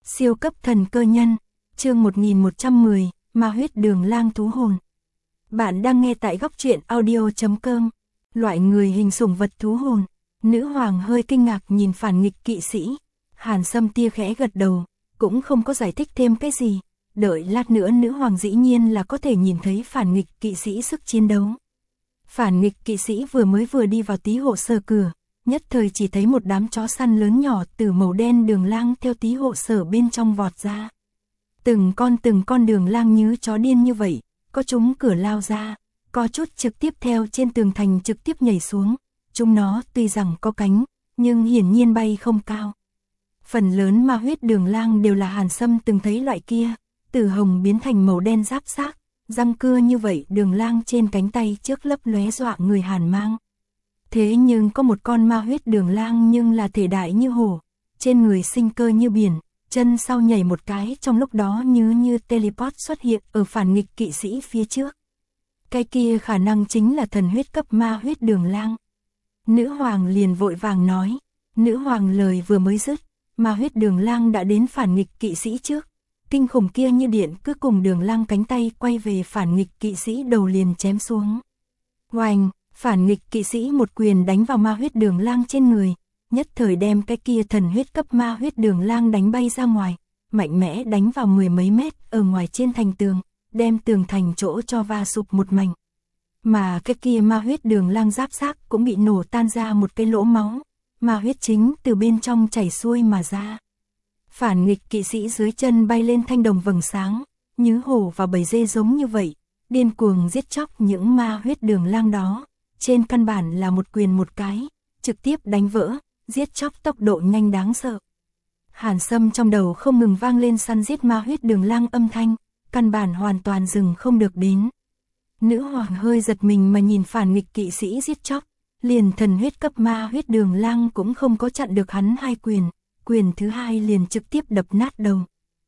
Siêu cấp thần cơ nhân, chương 1110, ma huyết đường lang thú hồn. Bạn đang nghe tại góc truyện audio.com. Loại người hình sủng vật thú hồn. Nữ hoàng hơi kinh ngạc nhìn phản nghịch kỵ sĩ. Hàn Sâm tia khẽ gật đầu, cũng không có giải thích thêm cái gì. Đợi lát nữa nữ hoàng dĩ nhiên là có thể nhìn thấy phản nghịch kỵ sĩ sức chiến đấu. Phản nghịch kỵ sĩ vừa đi vào tí hộ sở cửa, nhất thời chỉ thấy một đám chó săn lớn nhỏ từ màu đen đường lang theo tí hộ sở bên trong vọt ra. Từng con đường lang như chó điên như vậy, có chúng cửa lao ra, có chút trực tiếp theo trên tường thành trực tiếp nhảy xuống. Chúng nó tuy rằng có cánh, nhưng hiển nhiên bay không cao. Phần lớn ma huyết đường lang đều là Hàn Sâm từng thấy loại kia, từ hồng biến thành màu đen giáp xác, răng cưa như vậy đường lang trên cánh tay trước lấp lóe dọa người Hàn mang. Thế nhưng có một con ma huyết đường lang nhưng là thể đại như hổ, trên người sinh cơ như biển, chân sau nhảy một cái trong lúc đó như teleport xuất hiện ở phản nghịch kỵ sĩ phía trước. Cái kia khả năng chính là thần huyết cấp ma huyết đường lang. Nữ hoàng liền vội vàng nói, nữ hoàng lời vừa mới dứt, ma huyết đường lang đã đến phản nghịch kỵ sĩ trước. Kinh khủng kia như điện cứ cùng đường lang cánh tay quay về phản nghịch kỵ sĩ đầu liền chém xuống. Oanh, phản nghịch kỵ sĩ một quyền đánh vào ma huyết đường lang trên người, nhất thời đem cái kia thần huyết cấp ma huyết đường lang đánh bay ra ngoài, mạnh mẽ đánh vào mười mấy mét ở ngoài trên thành tường, đem tường thành chỗ cho va sụp một mảnh. Mà cái kia ma huyết đường lang giáp xác cũng bị nổ tan ra một cái lỗ máu, ma huyết chính từ bên trong chảy xuôi mà ra. Phản nghịch kỵ sĩ dưới chân bay lên thanh đồng vầng sáng, như hổ và bầy dê giống như vậy, điên cuồng giết chóc những ma huyết đường lang đó, trên căn bản là một quyền một cái, trực tiếp đánh vỡ, giết chóc tốc độ nhanh đáng sợ. Hàn Sâm trong đầu không ngừng vang lên săn giết ma huyết đường lang âm thanh, căn bản hoàn toàn dừng không được đến. Nữ hoàng hơi giật mình mà nhìn phản nghịch kỵ sĩ giết chóc, liền thần huyết cấp ma huyết đường lang cũng không có chặn được hắn hai quyền. Quyền thứ hai liền trực tiếp đập nát đầu.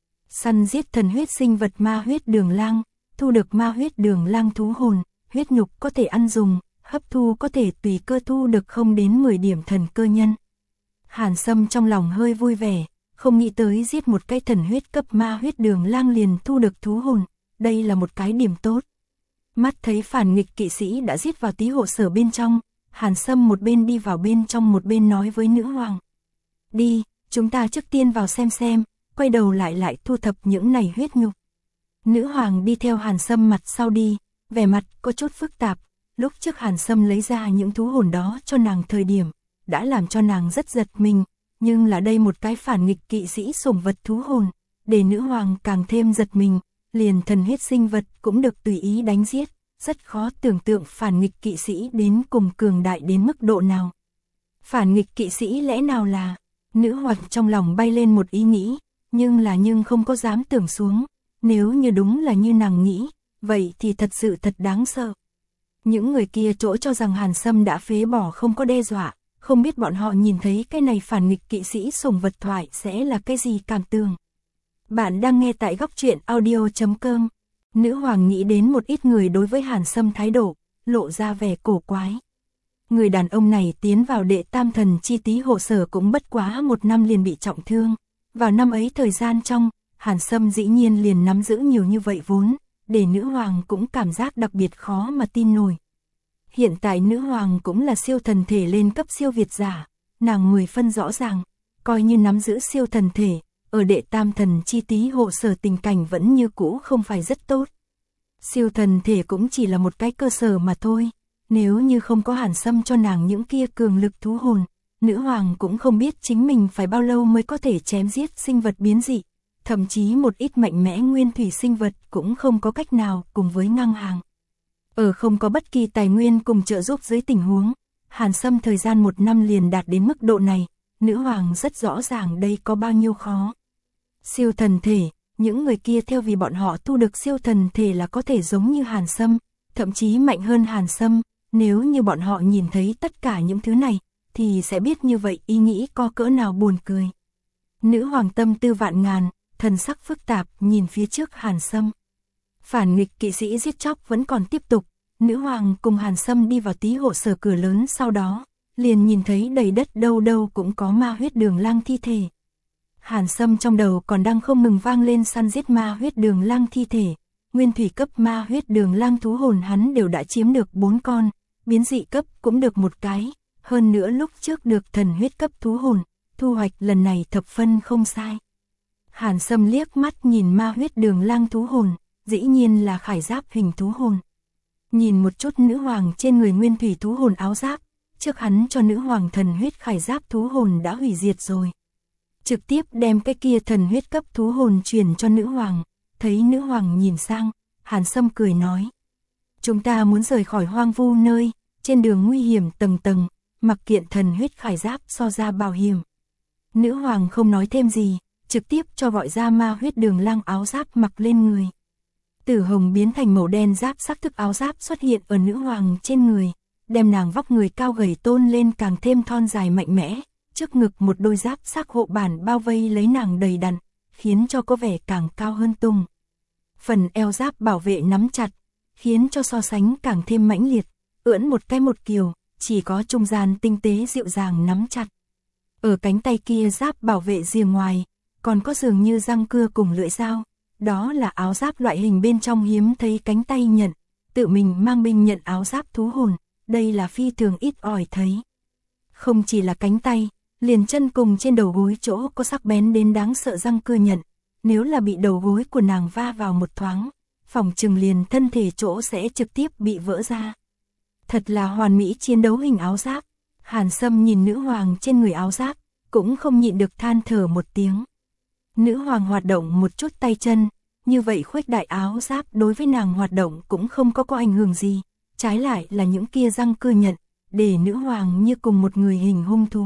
Săn giết thần huyết sinh vật ma huyết đường lang, thu được ma huyết đường lang thú hồn, huyết nhục có thể ăn dùng, hấp thu có thể tùy cơ thu được không đến 10 điểm thần cơ nhân. Hàn Sâm trong lòng hơi vui vẻ, không nghĩ tới giết một cái thần huyết cấp ma huyết đường lang liền thu được thú hồn, đây là một cái điểm tốt. Mắt thấy phản nghịch kỵ sĩ đã giết vào tí hộ sở bên trong, Hàn Sâm một bên đi vào bên trong một bên nói với nữ hoàng. Đi, chúng ta trước tiên vào xem, quay đầu lại thu thập những này huyết nhục. Nữ hoàng đi theo Hàn Sâm mặt sau đi, vẻ mặt có chút phức tạp, lúc trước Hàn Sâm lấy ra những thú hồn đó cho nàng thời điểm, đã làm cho nàng rất giật mình, nhưng là đây một cái phản nghịch kỵ sĩ sủng vật thú hồn, để nữ hoàng càng thêm giật mình, liền thần huyết sinh vật cũng được tùy ý đánh giết, rất khó tưởng tượng phản nghịch kỵ sĩ đến cùng cường đại đến mức độ nào. Phản nghịch kỵ sĩ lẽ nào là... Nữ hoàng trong lòng bay lên một ý nghĩ, nhưng không có dám tưởng xuống, nếu như đúng là như nàng nghĩ, vậy thì thật sự thật đáng sợ. Những người kia chỗ cho rằng Hàn Sâm đã phế bỏ không có đe dọa, không biết bọn họ nhìn thấy cái này phản nghịch kỵ sĩ sủng vật thoại sẽ là cái gì cảm tưởng. Bạn đang nghe tại góc truyện audio.com. Nữ hoàng nghĩ đến một ít người đối với Hàn Sâm thái độ, lộ ra vẻ cổ quái. Người đàn ông này tiến vào đệ tam thần chi tí hộ sở cũng bất quá 1 năm liền bị trọng thương. Vào năm ấy thời gian trong, Hàn Sâm dĩ nhiên liền nắm giữ nhiều như vậy vốn, để nữ hoàng cũng cảm giác đặc biệt khó mà tin nổi. Hiện tại nữ hoàng cũng là siêu thần thể lên cấp siêu việt giả, nàng 10 phân rõ ràng, coi như nắm giữ siêu thần thể, ở đệ tam thần chi tí hộ sở tình cảnh vẫn như cũ không phải rất tốt. Siêu thần thể cũng chỉ là một cái cơ sở mà thôi. Nếu như không có Hàn Sâm cho nàng những kia cường lực thú hồn, nữ hoàng cũng không biết chính mình phải bao lâu mới có thể chém giết sinh vật biến dị, thậm chí một ít mạnh mẽ nguyên thủy sinh vật cũng không có cách nào cùng với ngang hàng. Ở không có bất kỳ tài nguyên cùng trợ giúp dưới tình huống, Hàn Sâm thời gian 1 năm liền đạt đến mức độ này, nữ hoàng rất rõ ràng đây có bao nhiêu khó. Siêu thần thể, những người kia theo vì bọn họ thu được siêu thần thể là có thể giống như Hàn Sâm, thậm chí mạnh hơn Hàn Sâm. Nếu như bọn họ nhìn thấy tất cả những thứ này, thì sẽ biết như vậy ý nghĩ có cỡ nào buồn cười. Nữ hoàng tâm tư vạn ngàn, thần sắc phức tạp nhìn phía trước Hàn Sâm. Phản nghịch kỵ sĩ giết chóc vẫn còn tiếp tục, nữ hoàng cùng Hàn Sâm đi vào tí hộ sở cửa lớn sau đó, liền nhìn thấy đầy đất đâu đâu cũng có ma huyết đường lang thi thể. Hàn Sâm trong đầu còn đang không ngừng vang lên săn giết ma huyết đường lang thi thể, nguyên thủy cấp ma huyết đường lang thú hồn hắn đều đã chiếm được 4 con, biến dị cấp cũng được 1 cái, hơn nữa lúc trước được thần huyết cấp thú hồn, thu hoạch lần này thập phân không sai. Hàn Sâm liếc mắt nhìn ma huyết đường lang thú hồn, dĩ nhiên là khải giáp hình thú hồn. Nhìn một chút nữ hoàng trên người nguyên thủy thú hồn áo giáp, trước hắn cho nữ hoàng thần huyết khải giáp thú hồn đã hủy diệt rồi. Trực tiếp đem cái kia thần huyết cấp thú hồn truyền cho nữ hoàng, thấy nữ hoàng nhìn sang, Hàn Sâm cười nói. Chúng ta muốn rời khỏi hoang vu nơi, trên đường nguy hiểm tầng tầng, mặc kiện thần huyết khải giáp so ra bảo hiểm. Nữ hoàng không nói thêm gì, trực tiếp cho gọi ra ma huyết đường lang áo giáp mặc lên người. Tử hồng biến thành màu đen giáp sắc thức áo giáp xuất hiện ở nữ hoàng trên người, đem nàng vóc người cao gầy tôn lên càng thêm thon dài mạnh mẽ, trước ngực một đôi giáp sắc hộ bản bao vây lấy nàng đầy đặn, khiến cho có vẻ càng cao hơn tung. Phần eo giáp bảo vệ nắm chặt, khiến cho so sánh càng thêm mãnh liệt, ưỡn một cái một kiều, chỉ có trung gian tinh tế dịu dàng nắm chặt. Ở cánh tay kia giáp bảo vệ rìa ngoài, còn có dường như răng cưa cùng lưỡi dao, đó là áo giáp loại hình bên trong hiếm thấy cánh tay nhận, tự mình mang binh nhận áo giáp thú hồn, đây là phi thường ít ỏi thấy. Không chỉ là cánh tay, liền chân cùng trên đầu gối chỗ có sắc bén đến đáng sợ răng cưa nhận, nếu là bị đầu gối của nàng va vào một thoáng, phòng trừng liền thân thể chỗ sẽ trực tiếp bị vỡ ra. Thật là hoàn mỹ chiến đấu hình áo giáp. Hàn Sâm nhìn nữ hoàng trên người áo giáp, cũng không nhịn được than thở một tiếng. Nữ hoàng hoạt động một chút tay chân, như vậy khuếch đại áo giáp đối với nàng hoạt động cũng không có ảnh hưởng gì, trái lại là những kia răng cưa nhận, để nữ hoàng như cùng một người hình hung thú.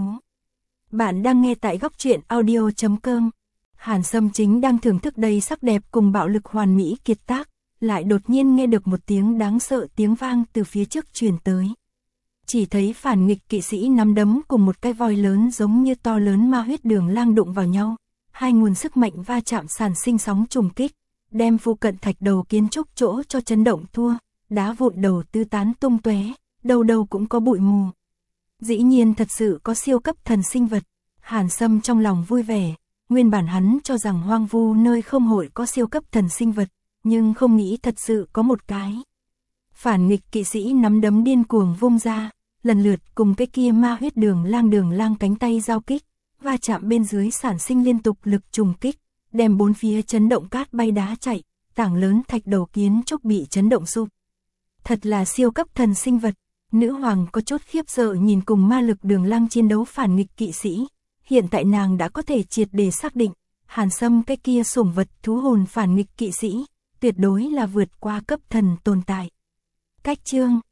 Bạn đang nghe tại góc truyện audio.com. Hàn Sâm chính đang thưởng thức đầy sắc đẹp cùng bạo lực hoàn mỹ kiệt tác, lại đột nhiên nghe được một tiếng đáng sợ tiếng vang từ phía trước truyền tới. Chỉ thấy phản nghịch kỵ sĩ nắm đấm cùng một cái voi lớn giống như to lớn ma huyết đường lang đụng vào nhau, hai nguồn sức mạnh va chạm sản sinh sóng trùng kích, đem phụ cận thạch đầu kiến trúc chỗ cho chấn động thua, đá vụn đầu tứ tán tung tóe, đâu đâu cũng có bụi mù. Dĩ nhiên thật sự có siêu cấp thần sinh vật. Hàn Sâm trong lòng vui vẻ, nguyên bản hắn cho rằng hoang vu nơi không hội có siêu cấp thần sinh vật, nhưng không nghĩ thật sự có một cái. Phản nghịch kỵ sĩ nắm đấm điên cuồng vung ra, lần lượt cùng cái kia ma huyết đường lang cánh tay giao kích, va chạm bên dưới sản sinh liên tục lực trùng kích, đem bốn phía chấn động cát bay đá chạy, tảng lớn thạch đầu kiến trúc bị chấn động sụp. Thật là siêu cấp thần sinh vật. Nữ hoàng có chút khiếp sợ nhìn cùng ma lực đường lang chiến đấu phản nghịch kỵ sĩ. Hiện tại nàng đã có thể triệt để xác định, Hàn Sâm cái kia sủng vật thú hồn phản nghịch kỵ sĩ, tuyệt đối là vượt qua cấp thần tồn tại. Cách chương